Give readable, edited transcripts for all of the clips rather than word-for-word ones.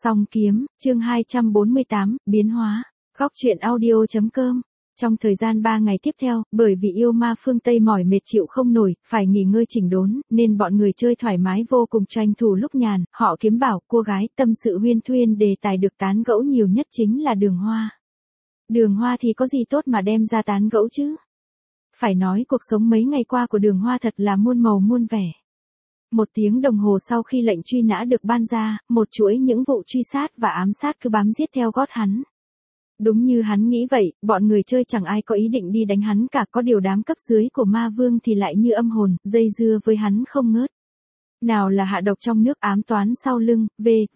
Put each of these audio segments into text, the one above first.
Song kiếm, chương 248, biến hóa. Góc truyện audio.com. Trong thời gian 3 ngày tiếp theo, bởi vì yêu ma phương Tây mỏi mệt chịu không nổi, phải nghỉ ngơi chỉnh đốn, nên bọn người chơi thoải mái vô cùng, tranh thủ lúc nhàn, họ kiếm bảo, cua gái, tâm sự huyên thuyên, đề tài được tán gẫu nhiều nhất chính là Đường Hoa. Đường Hoa thì có gì tốt mà đem ra tán gẫu chứ? Phải nói cuộc sống mấy ngày qua của Đường Hoa thật là muôn màu muôn vẻ. 1 tiếng đồng hồ sau khi lệnh truy nã được ban ra, một chuỗi những vụ truy sát và ám sát cứ bám giết theo gót hắn. Đúng như hắn nghĩ vậy, bọn người chơi chẳng ai có ý định đi đánh hắn cả, có điều đám cấp dưới của ma vương thì lại như âm hồn, dây dưa với hắn không ngớt. Nào là hạ độc trong nước, ám toán sau lưng,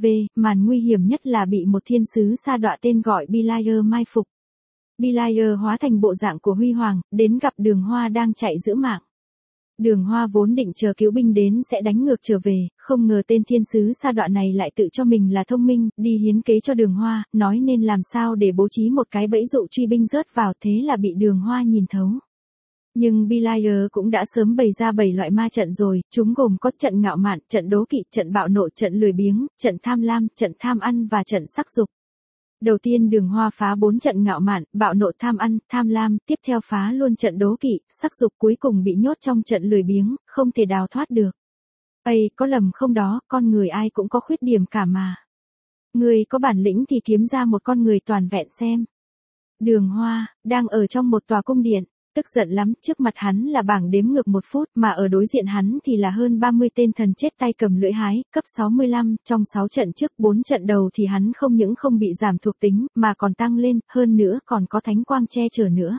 màn nguy hiểm nhất là bị một thiên sứ sa đọa tên gọi Belayer mai phục. Belayer hóa thành bộ dạng của Huy Hoàng, đến gặp Đường Hoa đang chạy giữ mạng. Đường Hoa vốn định chờ cứu binh đến sẽ đánh ngược trở về, không ngờ tên thiên sứ sa đọa này lại tự cho mình là thông minh, đi hiến kế cho Đường Hoa, nói nên làm sao để bố trí một cái bẫy dụ truy binh rớt vào, thế là bị Đường Hoa nhìn thấu. Nhưng Belayer cũng đã sớm bày ra 7 loại ma trận rồi, chúng gồm có trận ngạo mạn, trận đố kỵ, trận bạo nộ, trận lười biếng, trận tham lam, trận tham ăn và trận sắc dục. Đầu tiên Đường Hoa phá 4 trận ngạo mạn, bạo nộ, tham ăn, tham lam, tiếp theo phá luôn trận đố kỵ, sắc dục, cuối cùng bị nhốt trong trận lười biếng, không thể đào thoát được. Ây, có lầm không đó, con người ai cũng có khuyết điểm cả mà. Người có bản lĩnh thì kiếm ra một con người toàn vẹn xem. Đường Hoa, đang ở trong một tòa cung điện, tức giận lắm, trước mặt hắn là bảng đếm ngược 1 phút, mà ở đối diện hắn thì là hơn 30 tên thần chết tay cầm lưỡi hái, cấp 65, trong 6 trận trước 4 trận đầu thì hắn không những không bị giảm thuộc tính, mà còn tăng lên, hơn nữa còn có thánh quang che chở nữa.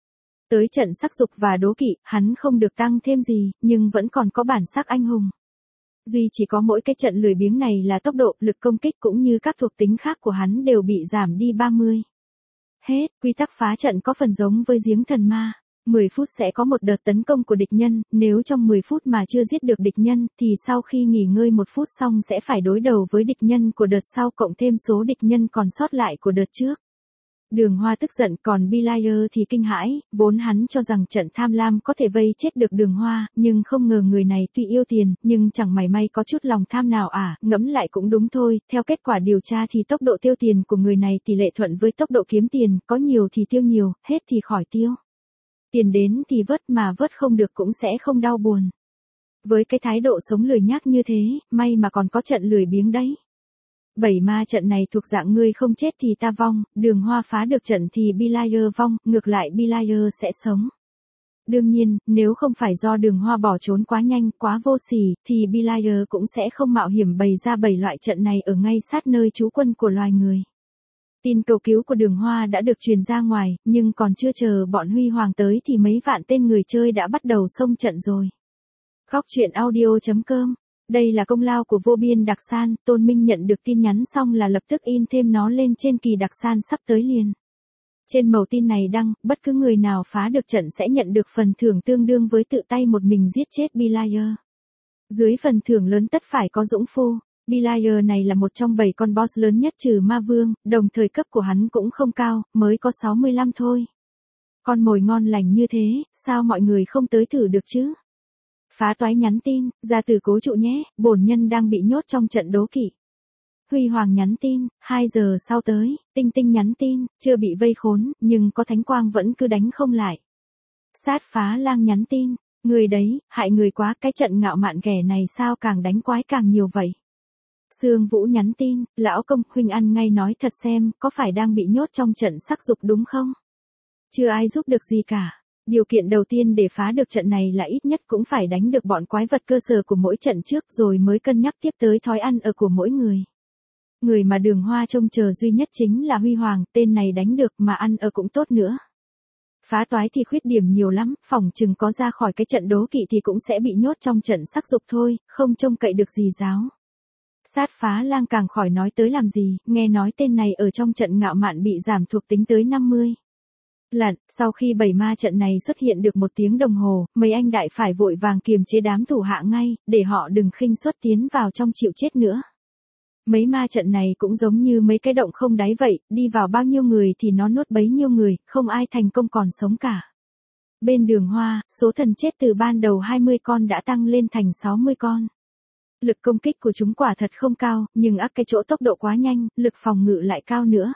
Tới trận sắc dục và đố kỵ, hắn không được tăng thêm gì, nhưng vẫn còn có bản sắc anh hùng. Duy chỉ có mỗi cái trận lười biếng này là tốc độ, lực công kích cũng như các thuộc tính khác của hắn đều bị giảm đi 30. Hết, quy tắc phá trận có phần giống với giếng thần ma. 10 phút sẽ có một đợt tấn công của địch nhân, nếu trong 10 phút mà chưa giết được địch nhân, thì sau khi nghỉ ngơi 1 phút xong sẽ phải đối đầu với địch nhân của đợt sau cộng thêm số địch nhân còn sót lại của đợt trước. Đường Hoa tức giận, còn Belayer thì kinh hãi, vốn hắn cho rằng trận tham lam có thể vây chết được Đường Hoa, nhưng không ngờ người này tuy yêu tiền, nhưng chẳng mảy may có chút lòng tham nào ngẫm lại cũng đúng thôi, theo kết quả điều tra thì tốc độ tiêu tiền của người này tỷ lệ thuận với tốc độ kiếm tiền, có nhiều thì tiêu nhiều, hết thì khỏi tiêu. Tiền đến thì vớt, mà vớt không được cũng sẽ không đau buồn. Với cái thái độ sống lười nhác như thế, may mà còn có trận lười biếng đấy. 7 ma trận này thuộc dạng ngươi không chết thì ta vong, Đường Hoa phá được trận thì Belayer vong, ngược lại Belayer sẽ sống. Đương nhiên, nếu không phải do Đường Hoa bỏ trốn quá nhanh, quá vô sỉ, thì Belayer cũng sẽ không mạo hiểm bày ra 7 loại trận này ở ngay sát nơi trú quân của loài người. Tin cầu cứu của Đường Hoa đã được truyền ra ngoài, nhưng còn chưa chờ bọn Huy Hoàng tới thì mấy vạn tên người chơi đã bắt đầu xông trận rồi. Góc truyện audio.com. Đây là công lao của vô biên đặc san, Tôn Minh nhận được tin nhắn xong là lập tức in thêm nó lên trên kỳ đặc san sắp tới liền. Trên mẩu tin này đăng, bất cứ người nào phá được trận sẽ nhận được phần thưởng tương đương với tự tay một mình giết chết Belayer. Dưới phần thưởng lớn tất phải có dũng phu. Belayer này là một trong 7 con boss lớn nhất trừ ma vương, đồng thời cấp của hắn cũng không cao, mới có 65 thôi. Con mồi ngon lành như thế, sao mọi người không tới thử được chứ? Phá toái nhắn tin, ra từ cố trụ nhé, bổn nhân đang bị nhốt trong trận đố kỵ. Huy Hoàng nhắn tin, 2 giờ sau tới, Tinh Tinh nhắn tin, chưa bị vây khốn, nhưng có thánh quang vẫn cứ đánh không lại. Sát Phá Lang nhắn tin, người đấy, hại người quá, cái trận ngạo mạn ghẻ này sao càng đánh quái càng nhiều vậy. Sương Vũ nhắn tin, lão công, huynh ăn ngay nói thật xem, có phải đang bị nhốt trong trận sắc dục đúng không? Chưa ai giúp được gì cả. Điều kiện đầu tiên để phá được trận này là ít nhất cũng phải đánh được bọn quái vật cơ sở của mỗi trận trước rồi mới cân nhắc tiếp tới thói ăn ở của mỗi người. Người mà Đường Hoa trông chờ duy nhất chính là Huy Hoàng, tên này đánh được mà ăn ở cũng tốt nữa. Phá toái thì khuyết điểm nhiều lắm, phỏng chừng có ra khỏi cái trận đố kỵ thì cũng sẽ bị nhốt trong trận sắc dục thôi, không trông cậy được gì giáo. Sát Phá Lang càng khỏi nói tới làm gì, nghe nói tên này ở trong trận ngạo mạn bị giảm thuộc tính tới 50. Sau khi 7 ma trận này xuất hiện được 1 tiếng đồng hồ, mấy anh đại phải vội vàng kiềm chế đám thủ hạ ngay, để họ đừng khinh suất tiến vào trong chịu chết nữa. Mấy ma trận này cũng giống như mấy cái động không đáy vậy, đi vào bao nhiêu người thì nó nuốt bấy nhiêu người, không ai thành công còn sống cả. Bên Đường Hoa, số thần chết từ ban đầu 20 con đã tăng lên thành 60 con. Lực công kích của chúng quả thật không cao, nhưng ác cái chỗ tốc độ quá nhanh, lực phòng ngự lại cao nữa.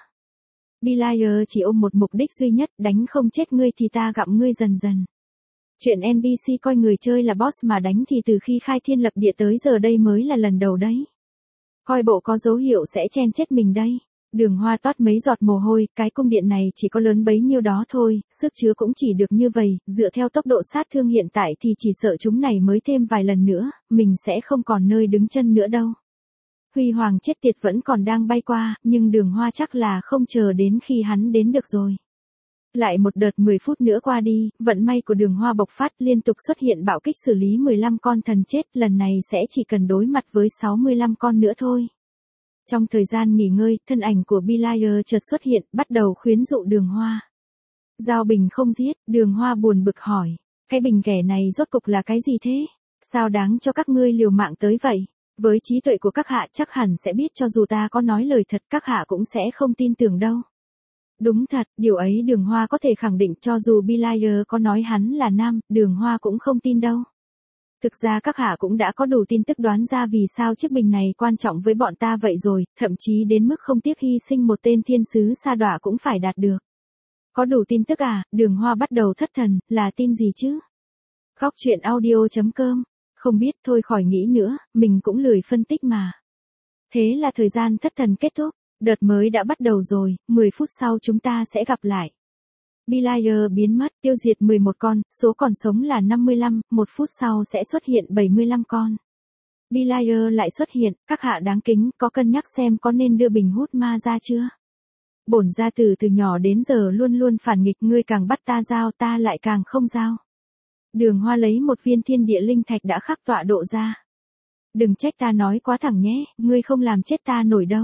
Belial chỉ ôm một mục đích duy nhất, đánh không chết ngươi thì ta gặm ngươi dần dần. Chuyện NPC coi người chơi là boss mà đánh thì từ khi khai thiên lập địa tới giờ đây mới là lần đầu đấy. Coi bộ có dấu hiệu sẽ chen chết mình đây. Đường Hoa toát mấy giọt mồ hôi, cái cung điện này chỉ có lớn bấy nhiêu đó thôi, sức chứa cũng chỉ được như vậy, dựa theo tốc độ sát thương hiện tại thì chỉ sợ chúng này mới thêm vài lần nữa, mình sẽ không còn nơi đứng chân nữa đâu. Huy Hoàng chết tiệt vẫn còn đang bay qua, nhưng Đường Hoa chắc là không chờ đến khi hắn đến được rồi. Lại một đợt 10 phút nữa qua đi, vận may của Đường Hoa bộc phát, liên tục xuất hiện bạo kích xử lý 15 con thần chết, lần này sẽ chỉ cần đối mặt với 65 con nữa thôi. Trong thời gian nghỉ ngơi, thân ảnh của Belial chợt xuất hiện, bắt đầu khuyến dụ Đường Hoa. Giao bình không giết, Đường Hoa buồn bực hỏi. Cái bình kẻ này rốt cục là cái gì thế? Sao đáng cho các ngươi liều mạng tới vậy? Với trí tuệ của các hạ chắc hẳn sẽ biết cho dù ta có nói lời thật các hạ cũng sẽ không tin tưởng đâu. Đúng thật, điều ấy Đường Hoa có thể khẳng định cho dù Belial có nói hắn là nam, Đường Hoa cũng không tin đâu. Thực ra các hạ cũng đã có đủ tin tức đoán ra vì sao chiếc bình này quan trọng với bọn ta vậy rồi, thậm chí đến mức không tiếc hy sinh một tên thiên sứ sa đọa cũng phải đạt được. Có đủ tin tức à? Đường Hoa bắt đầu thất thần, là tin gì chứ? Góc truyện audio.com. Không biết thôi khỏi nghĩ nữa, mình cũng lười phân tích mà. Thế là thời gian thất thần kết thúc, đợt mới đã bắt đầu rồi, 10 phút sau chúng ta sẽ gặp lại. Belial biến mất, tiêu diệt 11 con, số còn sống là 55, 1 phút sau sẽ xuất hiện 75 con. Belial lại xuất hiện, các hạ đáng kính, có cân nhắc xem có nên đưa bình hút ma ra chưa? Bổn gia tử từ nhỏ đến giờ luôn luôn phản nghịch, ngươi càng bắt ta giao ta lại càng không giao. Đường Hoa lấy một viên thiên địa linh thạch đã khắc tọa độ ra. Đừng trách ta nói quá thẳng nhé, ngươi không làm chết ta nổi đâu.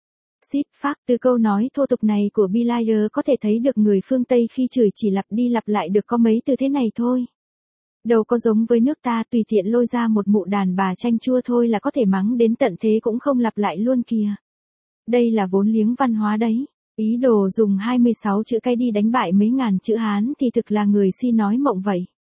Xít phác, từ câu nói thô tục này của Belial có thể thấy được người phương Tây khi chửi chỉ lặp đi lặp lại được có mấy từ thế này thôi. Đâu có giống với nước ta tùy tiện lôi ra một mụ đàn bà chanh chua thôi là có thể mắng đến tận thế cũng không lặp lại luôn kìa. Đây là vốn liếng văn hóa đấy. Ý đồ dùng 26 chữ cái đi đánh bại mấy ngàn chữ Hán thì thực là người si nói mộng vậy.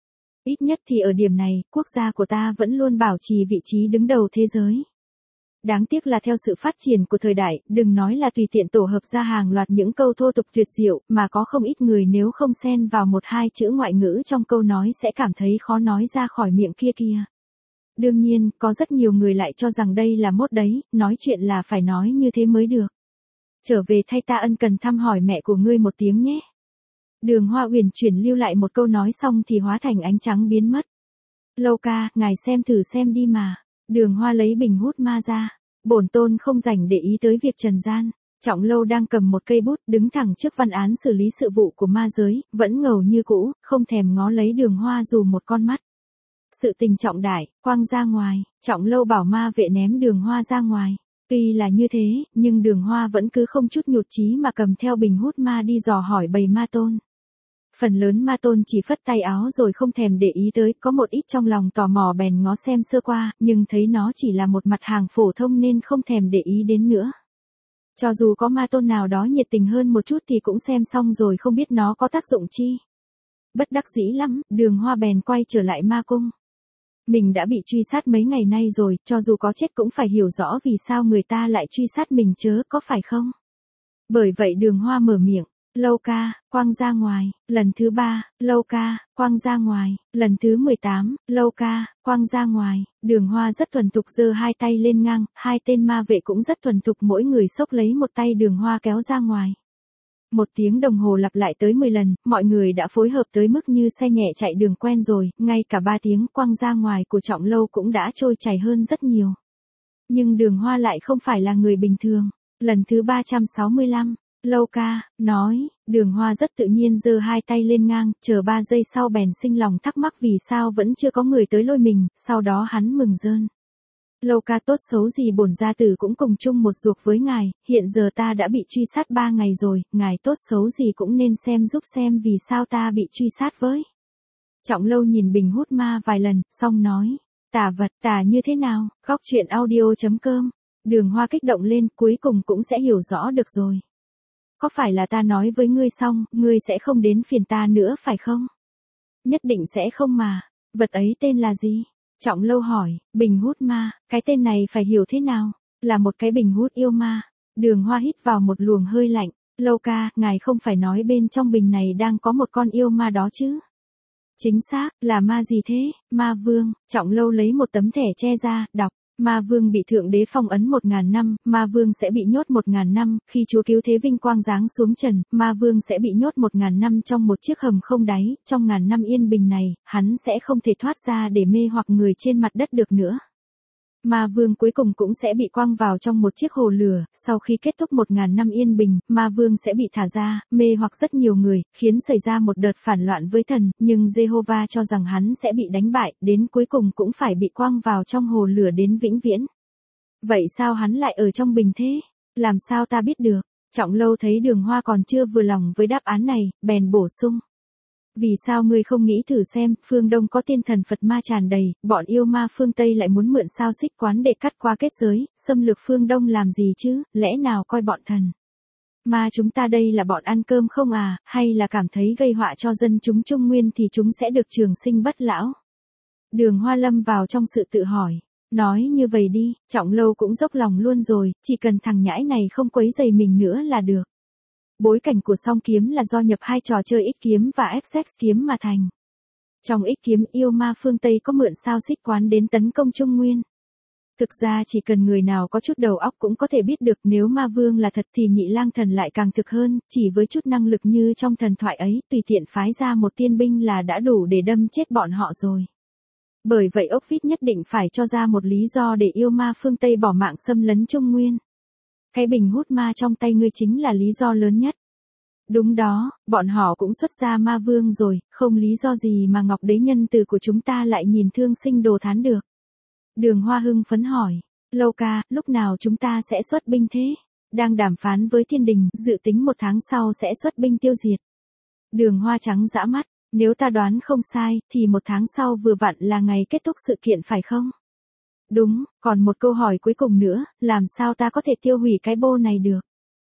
Ít nhất thì ở điểm này, quốc gia của ta vẫn luôn bảo trì vị trí đứng đầu thế giới. Đáng tiếc là theo sự phát triển của thời đại, đừng nói là tùy tiện tổ hợp ra hàng loạt những câu thô tục tuyệt diệu, mà có không ít người nếu không xen vào một hai chữ ngoại ngữ trong câu nói sẽ cảm thấy khó nói ra khỏi miệng kia kìa. Đương nhiên, có rất nhiều người lại cho rằng đây là mốt đấy, nói chuyện là phải nói như thế mới được. Trở về thay ta ân cần thăm hỏi mẹ của ngươi một tiếng nhé. Đường Hoa uyển chuyển lưu lại một câu nói xong thì hóa thành ánh trắng biến mất. Lâu ca, ngài xem thử xem đi mà. Đường Hoa lấy bình hút ma ra. Bổn tôn không rảnh để ý tới việc trần gian. Trọng Lâu đang cầm một cây bút đứng thẳng trước văn án xử lý sự vụ của ma giới, vẫn ngầu như cũ, không thèm ngó lấy Đường Hoa dù một con mắt. Sự tình trọng đại, quăng ra ngoài, Trọng Lâu bảo ma vệ ném Đường Hoa ra ngoài. Tuy là như thế, nhưng Đường Hoa vẫn cứ không chút nhụt chí mà cầm theo bình hút ma đi dò hỏi bầy ma tôn. Phần lớn ma tôn chỉ phất tay áo rồi không thèm để ý tới, có một ít trong lòng tò mò bèn ngó xem sơ qua, nhưng thấy nó chỉ là một mặt hàng phổ thông nên không thèm để ý đến nữa. Cho dù có ma tôn nào đó nhiệt tình hơn một chút thì cũng xem xong rồi không biết nó có tác dụng chi. Bất đắc dĩ lắm, Đường Hoa bèn quay trở lại ma cung. Mình đã bị truy sát mấy ngày nay rồi, cho dù có chết cũng phải hiểu rõ vì sao người ta lại truy sát mình chớ, có phải không? Bởi vậy Đường Hoa mở miệng. Lâu ca, quăng ra ngoài, lần thứ 3, Lâu ca, quăng ra ngoài, lần thứ 18, Lâu ca, quăng ra ngoài, Đường Hoa rất thuần thục giơ hai tay lên ngang, hai tên ma vệ cũng rất thuần thục mỗi người xốc lấy một tay Đường Hoa kéo ra ngoài. 1 tiếng đồng hồ lặp lại tới 10 lần, mọi người đã phối hợp tới mức như xe nhẹ chạy đường quen rồi, ngay cả 3 tiếng quăng ra ngoài của Trọng Lâu cũng đã trôi chảy hơn rất nhiều. Nhưng Đường Hoa lại không phải là người bình thường. Lần thứ 365, Lâu ca, nói, Đường Hoa rất tự nhiên giơ hai tay lên ngang, chờ 3 giây sau bèn sinh lòng thắc mắc vì sao vẫn chưa có người tới lôi mình, sau đó hắn mừng rơn. Lâu ca tốt xấu gì bổn gia tử cũng cùng chung một ruột với ngài, hiện giờ ta đã bị truy sát 3 ngày rồi, ngài tốt xấu gì cũng nên xem giúp xem vì sao ta bị truy sát với. Trọng Lâu nhìn bình hút ma vài lần, xong nói, tà vật, tà như thế nào, góc truyện audio.com. Đường Hoa kích động lên, cuối cùng cũng sẽ hiểu rõ được rồi. Có phải là ta nói với ngươi xong, ngươi sẽ không đến phiền ta nữa phải không? Nhất định sẽ không mà. Vật ấy tên là gì? Trọng Lâu hỏi, bình hút ma, cái tên này phải hiểu thế nào? Là một cái bình hút yêu ma. Đường Hoa hít vào một luồng hơi lạnh. Lâu ca, ngài không phải nói bên trong bình này đang có một con yêu ma đó chứ? Chính xác, là ma gì thế? Ma vương. Trọng Lâu lấy một tấm thẻ che ra, đọc. Ma vương bị thượng đế phong ấn 1000 năm, ma vương sẽ bị nhốt 1000 năm, khi Chúa cứu thế vinh quang giáng xuống trần, ma vương sẽ bị nhốt 1000 năm trong một chiếc hầm không đáy, trong ngàn năm yên bình này, hắn sẽ không thể thoát ra để mê hoặc người trên mặt đất được nữa. Ma vương cuối cùng cũng sẽ bị quăng vào trong một chiếc hồ lửa, sau khi kết thúc 1000 năm yên bình, ma vương sẽ bị thả ra, mê hoặc rất nhiều người, khiến xảy ra một đợt phản loạn với thần, nhưng Jehovah cho rằng hắn sẽ bị đánh bại, đến cuối cùng cũng phải bị quăng vào trong hồ lửa đến vĩnh viễn. Vậy sao hắn lại ở trong bình thế? Làm sao ta biết được? Trọng Lâu thấy Đường Hoa còn chưa vừa lòng với đáp án này, bèn bổ sung. Vì sao ngươi không nghĩ thử xem, phương Đông có tiên thần Phật ma tràn đầy, bọn yêu ma phương Tây lại muốn mượn sao xích quán để cắt qua kết giới, xâm lược phương Đông làm gì chứ, lẽ nào coi bọn thần ma chúng ta đây là bọn ăn cơm không à, hay là cảm thấy gây họa cho dân chúng Trung Nguyên thì chúng sẽ được trường sinh bất lão? Đường Hoa lâm vào trong sự tự hỏi. Nói như vậy đi, Trọng Lâu cũng dốc lòng luôn rồi, chỉ cần thằng nhãi này không quấy rầy mình nữa là được. Bối cảnh của song kiếm là do nhập hai trò chơi ích kiếm và FX kiếm mà thành. Trong ích kiếm yêu ma phương Tây có mượn sao xích quán đến tấn công Trung Nguyên. Thực ra chỉ cần người nào có chút đầu óc cũng có thể biết được nếu ma vương là thật thì Nhị Lang Thần lại càng thực hơn, chỉ với chút năng lực như trong thần thoại ấy, tùy tiện phái ra một tiên binh là đã đủ để đâm chết bọn họ rồi. Bởi vậy ốc vít nhất định phải cho ra một lý do để yêu ma phương Tây bỏ mạng xâm lấn Trung Nguyên. Cái bình hút ma trong tay ngươi chính là lý do lớn nhất. Đúng đó, bọn họ cũng xuất ra ma vương rồi, không lý do gì mà Ngọc Đế nhân từ của chúng ta lại nhìn thương sinh đồ thán được. Đường Hoa hưng phấn hỏi, Lâu ca, lúc nào chúng ta sẽ xuất binh thế? Đang đàm phán với thiên đình, dự tính 1 tháng sau sẽ xuất binh tiêu diệt. Đường Hoa trắng dã mắt, nếu ta đoán không sai, thì 1 tháng sau vừa vặn là ngày kết thúc sự kiện phải không? Đúng, còn một câu hỏi cuối cùng nữa, làm sao ta có thể tiêu hủy cái bô này được?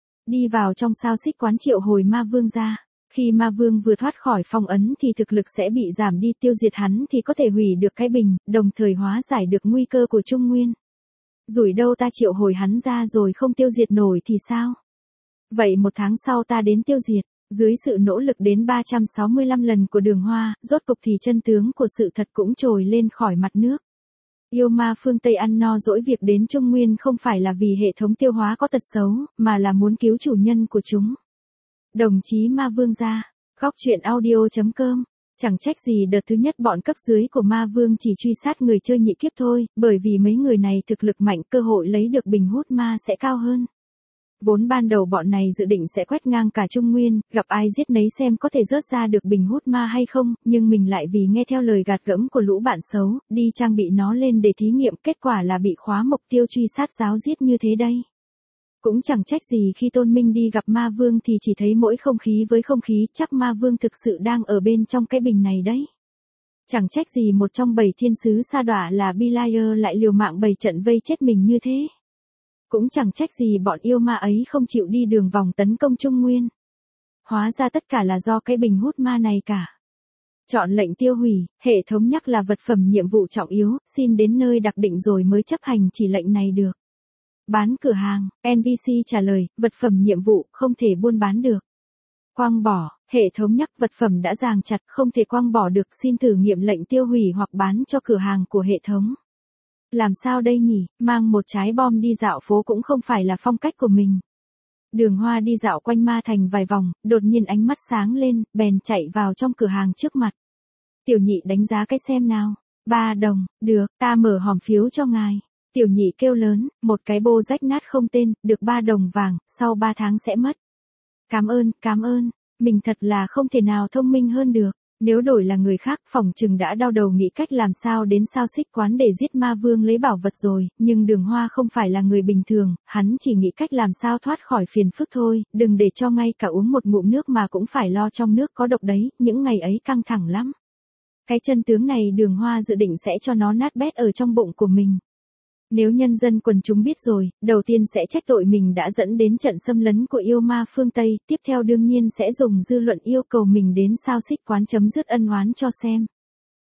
Đi vào trong sao xích quán triệu hồi ma vương ra. Khi ma vương vừa thoát khỏi phong ấn thì thực lực sẽ bị giảm đi, tiêu diệt hắn thì có thể hủy được cái bình, đồng thời hóa giải được nguy cơ của Trung Nguyên. Rủi đâu ta triệu hồi hắn ra rồi không tiêu diệt nổi thì sao? Vậy 1 tháng sau ta đến tiêu diệt. Dưới sự nỗ lực đến 365 lần của Đường Hoa, rốt cục thì chân tướng của sự thật cũng trồi lên khỏi mặt nước. Yêu ma phương Tây ăn no dỗi việc đến Trung Nguyên không phải là vì hệ thống tiêu hóa có tật xấu, mà là muốn cứu chủ nhân của chúng. Đồng chí ma vương gia, góc truyện audio.com. Chẳng trách gì đợt thứ nhất bọn cấp dưới của ma vương chỉ truy sát người chơi nhị kiếp thôi, bởi vì mấy người này thực lực mạnh, cơ hội lấy được bình hút ma sẽ cao hơn. Vốn ban đầu bọn này dự định sẽ quét ngang cả Trung Nguyên, gặp ai giết nấy xem có thể rớt ra được bình hút ma hay không, nhưng mình lại vì nghe theo lời gạt gẫm của lũ bạn xấu, đi trang bị nó lên để thí nghiệm, kết quả là bị khóa mục tiêu truy sát giáo giết như thế đây. Cũng chẳng trách gì khi Tôn Minh đi gặp ma vương thì chỉ thấy mỗi không khí với không khí, chắc ma vương thực sự đang ở bên trong cái bình này đấy. Chẳng trách gì một trong 7 thiên sứ sa đọa là Belial lại liều mạng bày trận vây chết mình như thế. Cũng chẳng trách gì bọn yêu ma ấy không chịu đi đường vòng tấn công Trung Nguyên. Hóa ra tất cả là do cái bình hút ma này cả. Chọn lệnh tiêu hủy, hệ thống nhắc là vật phẩm nhiệm vụ trọng yếu, xin đến nơi đặc định rồi mới chấp hành chỉ lệnh này được. Bán cửa hàng, NPC trả lời, vật phẩm nhiệm vụ, không thể buôn bán được. Quăng bỏ, hệ thống nhắc vật phẩm đã ràng chặt, không thể quăng bỏ được, xin thử nghiệm lệnh tiêu hủy hoặc bán cho cửa hàng của hệ thống. Làm sao đây nhỉ, mang một trái bom đi dạo phố cũng không phải là phong cách của mình. Đường Hoa đi dạo quanh ma thành vài vòng, đột nhiên ánh mắt sáng lên, bèn chạy vào trong cửa hàng trước mặt. Tiểu nhị đánh giá cái xem nào. 3 đồng, được, ta mở hòm phiếu cho ngài. Tiểu nhị kêu lớn, một cái bô rách nát không tên, được 3 đồng vàng, sau 3 tháng sẽ mất. Cảm ơn, mình thật là không thể nào thông minh hơn được. Nếu đổi là người khác phỏng chừng đã đau đầu nghĩ cách làm sao đến sao xích quán để giết ma vương lấy bảo vật rồi, nhưng Đường Hoa không phải là người bình thường, hắn chỉ nghĩ cách làm sao thoát khỏi phiền phức thôi, đừng để cho ngay cả uống một ngụm nước mà cũng phải lo trong nước có độc đấy, những ngày ấy căng thẳng lắm. Cái chân tướng này Đường Hoa dự định sẽ cho nó nát bét ở trong bụng của mình. Nếu nhân dân quần chúng biết rồi, đầu tiên sẽ trách tội mình đã dẫn đến trận xâm lấn của yêu ma phương Tây, tiếp theo đương nhiên sẽ dùng dư luận yêu cầu mình đến sao xích quán chấm dứt ân oán cho xem.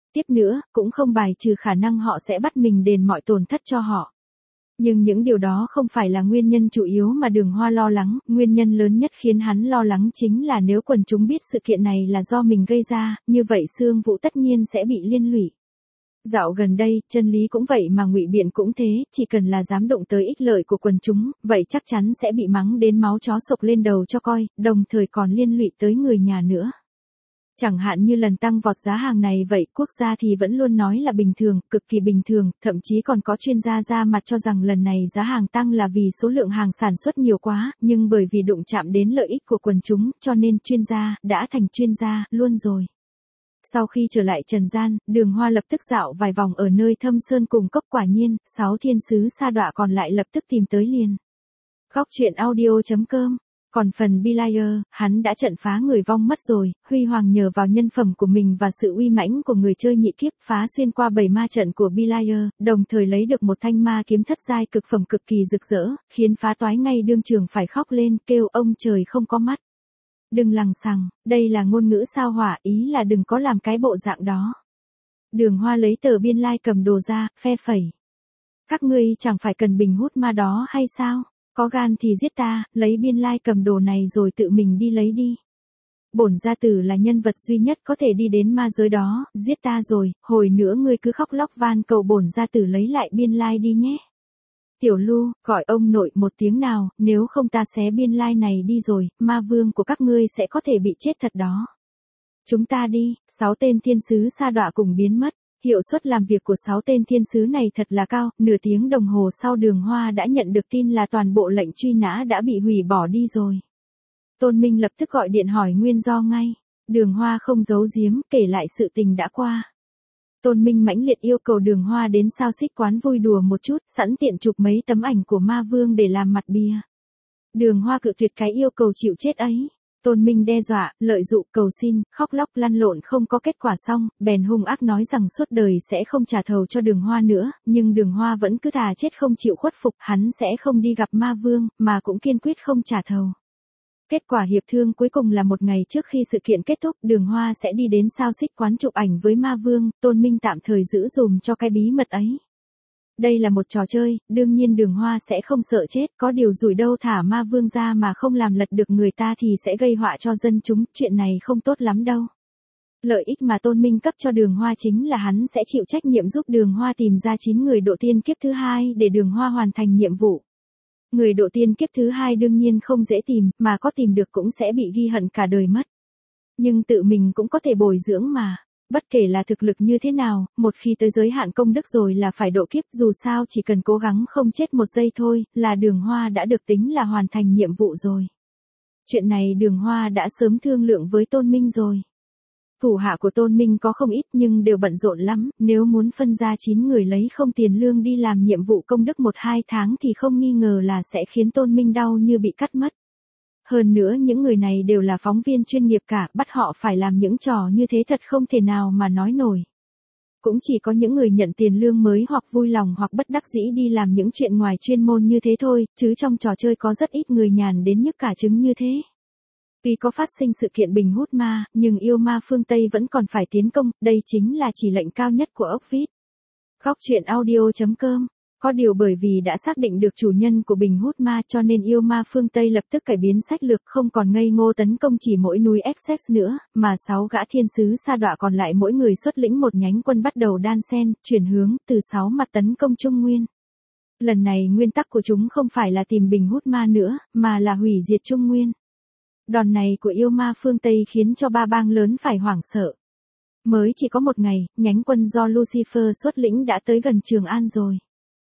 Tiếp nữa, cũng không bài trừ khả năng họ sẽ bắt mình đền mọi tổn thất cho họ. Nhưng những điều đó không phải là nguyên nhân chủ yếu mà Đường Hoa lo lắng, nguyên nhân lớn nhất khiến hắn lo lắng chính là nếu quần chúng biết sự kiện này là do mình gây ra, như vậy Sương Vũ tất nhiên sẽ bị liên lụy. Dạo gần đây, Chân Lý cũng vậy mà Ngụy Biện cũng thế, chỉ cần là dám động tới ích lợi của quần chúng, vậy chắc chắn sẽ bị mắng đến máu chó sộc lên đầu cho coi, đồng thời còn liên lụy tới người nhà nữa. Chẳng hạn như lần tăng vọt giá hàng này vậy, quốc gia thì vẫn luôn nói là bình thường, cực kỳ bình thường, thậm chí còn có chuyên gia ra mặt cho rằng lần này giá hàng tăng là vì số lượng hàng sản xuất nhiều quá, nhưng bởi vì đụng chạm đến lợi ích của quần chúng, cho nên chuyên gia, đã thành chuyên gia, luôn rồi. Sau khi trở lại trần gian, Đường Hoa lập tức dạo vài vòng ở nơi Thâm Sơn cùng cốc, quả nhiên, 6 thiên sứ sa đọa còn lại lập tức tìm tới liền. Góc truyện audio.com. Còn phần Belair, hắn đã trận phá người vong mất rồi, huy hoàng nhờ vào nhân phẩm của mình và sự uy mãnh của người chơi nhị kiếp phá xuyên qua 7 ma trận của Belair, đồng thời lấy được một thanh ma kiếm thất giai cực phẩm cực kỳ rực rỡ, khiến phá toái ngay đương trường phải khóc lên, kêu ông trời không có mắt. Đừng lằng xằng, đây là ngôn ngữ sao hỏa, ý là đừng có làm cái bộ dạng đó. Đường Hoa lấy tờ biên lai cầm đồ ra, phe phẩy. Các ngươi chẳng phải cần bình hút ma đó hay sao? Có gan thì giết ta, lấy biên lai cầm đồ này rồi tự mình đi lấy đi. Bổn gia tử là nhân vật duy nhất có thể đi đến ma giới đó, giết ta rồi, hồi nữa ngươi cứ khóc lóc van cầu bổn gia tử lấy lại biên lai đi nhé. Tiểu Lu, gọi ông nội một tiếng nào, nếu không ta xé biên lai này đi rồi, ma vương của các ngươi sẽ có thể bị chết thật đó. Chúng ta đi, 6 tên thiên sứ sa đọa cùng biến mất. Hiệu suất làm việc của 6 tên thiên sứ này thật là cao, nửa tiếng đồng hồ sau Đường Hoa đã nhận được tin là toàn bộ lệnh truy nã đã bị hủy bỏ đi rồi. Tôn Minh lập tức gọi điện hỏi nguyên do ngay. Đường Hoa không giấu giếm, kể lại sự tình đã qua. Tôn Minh mãnh liệt yêu cầu Đường Hoa đến Sao Xích quán vui đùa một chút, sẵn tiện chụp mấy tấm ảnh của ma vương để làm mặt bìa. Đường Hoa cự tuyệt cái yêu cầu chịu chết ấy. Tôn Minh đe dọa, lợi dụng, cầu xin, khóc lóc lăn lộn không có kết quả xong, bèn hung ác nói rằng suốt đời sẽ không trả thầu cho Đường Hoa nữa, nhưng Đường Hoa vẫn cứ thà chết không chịu khuất phục, hắn sẽ không đi gặp ma vương, mà cũng kiên quyết không trả thầu. Kết quả hiệp thương cuối cùng là một ngày trước khi sự kiện kết thúc, Đường Hoa sẽ đi đến Sao Xích quán chụp ảnh với ma vương, Tôn Minh tạm thời giữ dùm cho cái bí mật ấy. Đây là một trò chơi, đương nhiên Đường Hoa sẽ không sợ chết, có điều rủi đâu thả ma vương ra mà không làm lật được người ta thì sẽ gây họa cho dân chúng, chuyện này không tốt lắm đâu. Lợi ích mà Tôn Minh cấp cho Đường Hoa chính là hắn sẽ chịu trách nhiệm giúp Đường Hoa tìm ra 9 người độ tiên kiếp thứ 2 để Đường Hoa hoàn thành nhiệm vụ. Người độ tiên kiếp thứ 2 đương nhiên không dễ tìm, mà có tìm được cũng sẽ bị ghi hận cả đời mất. Nhưng tự mình cũng có thể bồi dưỡng mà. Bất kể là thực lực như thế nào, một khi tới giới hạn công đức rồi là phải độ kiếp, dù sao chỉ cần cố gắng không chết một giây thôi, là Đường Hoa đã được tính là hoàn thành nhiệm vụ rồi. Chuyện này Đường Hoa đã sớm thương lượng với Tôn Minh rồi. Thủ hạ của Tôn Minh có không ít nhưng đều bận rộn lắm, nếu muốn phân ra 9 người lấy không tiền lương đi làm nhiệm vụ công đức 1-2 tháng thì không nghi ngờ là sẽ khiến Tôn Minh đau như bị cắt mất. Hơn nữa những người này đều là phóng viên chuyên nghiệp cả, bắt họ phải làm những trò như thế thật không thể nào mà nói nổi. Cũng chỉ có những người nhận tiền lương mới hoặc vui lòng hoặc bất đắc dĩ đi làm những chuyện ngoài chuyên môn như thế thôi, chứ trong trò chơi có rất ít người nhàn đến nhức cả trứng như thế. Tuy có phát sinh sự kiện bình hút ma, nhưng yêu ma phương Tây vẫn còn phải tiến công, đây chính là chỉ lệnh cao nhất của ốc vít. Góc truyện audio.com. Có điều bởi vì đã xác định được chủ nhân của bình hút ma cho nên yêu ma phương Tây lập tức cải biến sách lược, không còn ngây ngô tấn công chỉ mỗi núi Essex nữa, mà 6 gã thiên sứ sa đọa còn lại mỗi người xuất lĩnh một nhánh quân bắt đầu đan xen, chuyển hướng từ 6 mặt tấn công Trung Nguyên. Lần này nguyên tắc của chúng không phải là tìm bình hút ma nữa, mà là hủy diệt Trung Nguyên. Đòn này của yêu ma phương Tây khiến cho 3 bang lớn phải hoảng sợ. Mới chỉ có một ngày, nhánh quân do Lucifer xuất lĩnh đã tới gần Trường An rồi.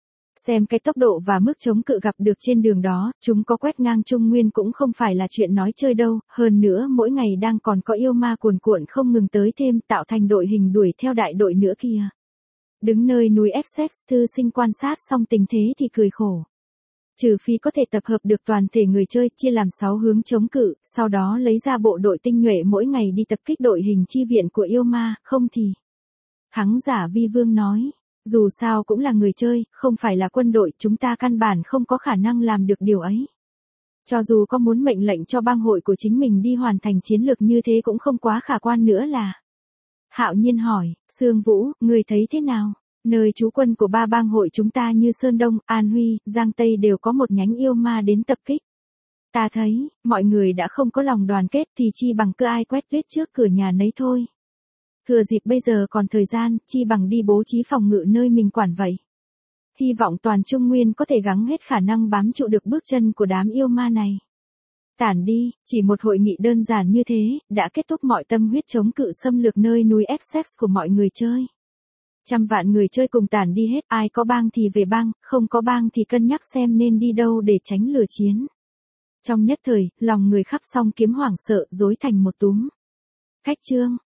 Xem cái tốc độ và mức chống cự gặp được trên đường đó, chúng có quét ngang Trung Nguyên cũng không phải là chuyện nói chơi đâu, hơn nữa mỗi ngày đang còn có yêu ma cuồn cuộn không ngừng tới thêm, tạo thành đội hình đuổi theo đại đội nữa kìa. Đứng nơi núi Essex, Thư Sinh quan sát xong tình thế thì cười khổ. Trừ phi có thể tập hợp được toàn thể người chơi, chia làm 6 hướng chống cự, sau đó lấy ra bộ đội tinh nhuệ mỗi ngày đi tập kích đội hình chi viện của yêu ma, không thì. Thắng giả Vi Vương nói. Dù sao cũng là người chơi, không phải là quân đội, chúng ta căn bản không có khả năng làm được điều ấy. Cho dù có muốn mệnh lệnh cho bang hội của chính mình đi hoàn thành chiến lược như thế cũng không quá khả quan nữa là. Hạo Nhiên hỏi, Sương Vũ, người thấy thế nào? Nơi trú quân của ba bang hội chúng ta như Sơn Đông, An Huy, Giang Tây đều có một nhánh yêu ma đến tập kích. Ta thấy, mọi người đã không có lòng đoàn kết thì chi bằng cứ ai quét tuyết trước cửa nhà nấy thôi. Thừa dịp bây giờ còn thời gian, chi bằng đi bố trí phòng ngự nơi mình quản vậy. Hy vọng toàn Trung Nguyên có thể gắng hết khả năng bám trụ được bước chân của đám yêu ma này. Tản đi, chỉ một hội nghị đơn giản như thế, đã kết thúc mọi tâm huyết chống cự xâm lược nơi núi Essex của mọi người chơi. Trăm vạn người chơi cùng tản đi hết, ai có bang thì về bang, không có bang thì cân nhắc xem nên đi đâu để tránh lửa chiến. Trong nhất thời, lòng người khắp song kiếm hoảng sợ, rối thành một túm. Khách trương.